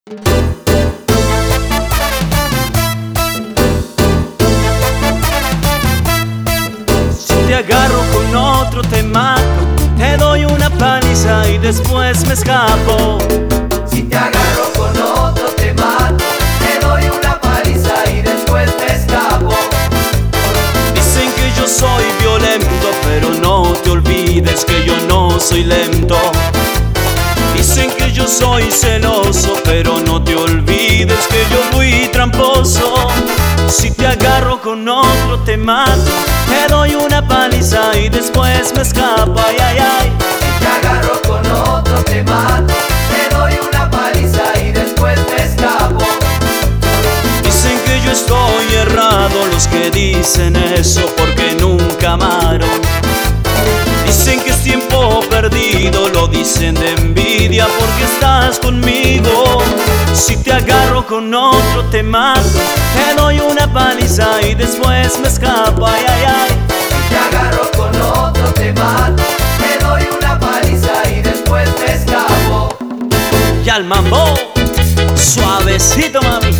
Si te agarro con otro te mato, te doy una paliza y después me escapo. Si te agarro con otro te mato, te doy una paliza y después me escapo. Dicen que yo soy violento, pero no te olvides que yo no soy lento. Dicen que yo soy celoso, pero no te olvides que yo fui tramposo. Si te agarro con otro te mato, te doy una paliza y después me escapo. Ay, ay, ay. Si te agarro con otro te mato, te doy una paliza y después me escapo. Dicen que yo estoy errado, los que dicen eso porque nunca amaron. Dicen que es tiempo perdido, lo dicen de envidia porque estás conmigo. Si te agarro con otro te mato, te doy una paliza y después me escapo. Ay, ay, ay. Si te agarro con otro te mato, te doy una paliza y después me escapo. Y al mambo, suavecito mami.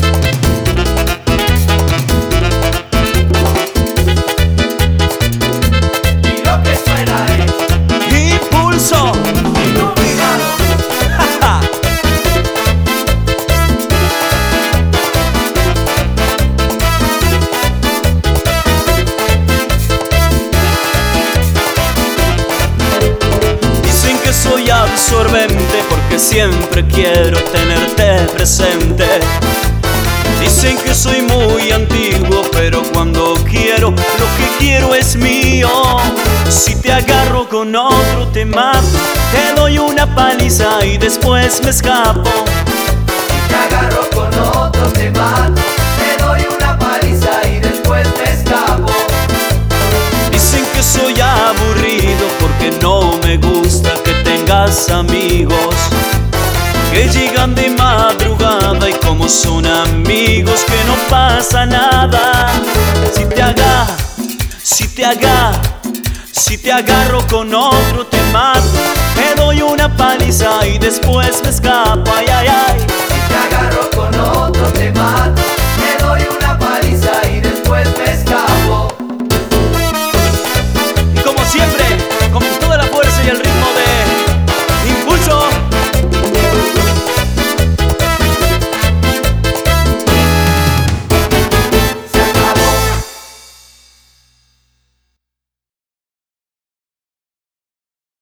Y lo que suena es Impulso. iluminado. Dicen que soy absorbente porque siempre quiero tenerte presente. Dicen que soy muy antiguo, pero cuando quiero, lo que quiero es mío. Si te agarro con otro te mato, te doy una paliza y después me escapo. Si te agarro con otro te mato, te doy una paliza y después me escapo. Dicen que soy aburrido porque no me gusta que tengas amigos que llegan de madrugada y como son amigos que no pasa nada. Si te agarro con otro te mato, te doy una paliza y después me escapo. Ay, ay, ay.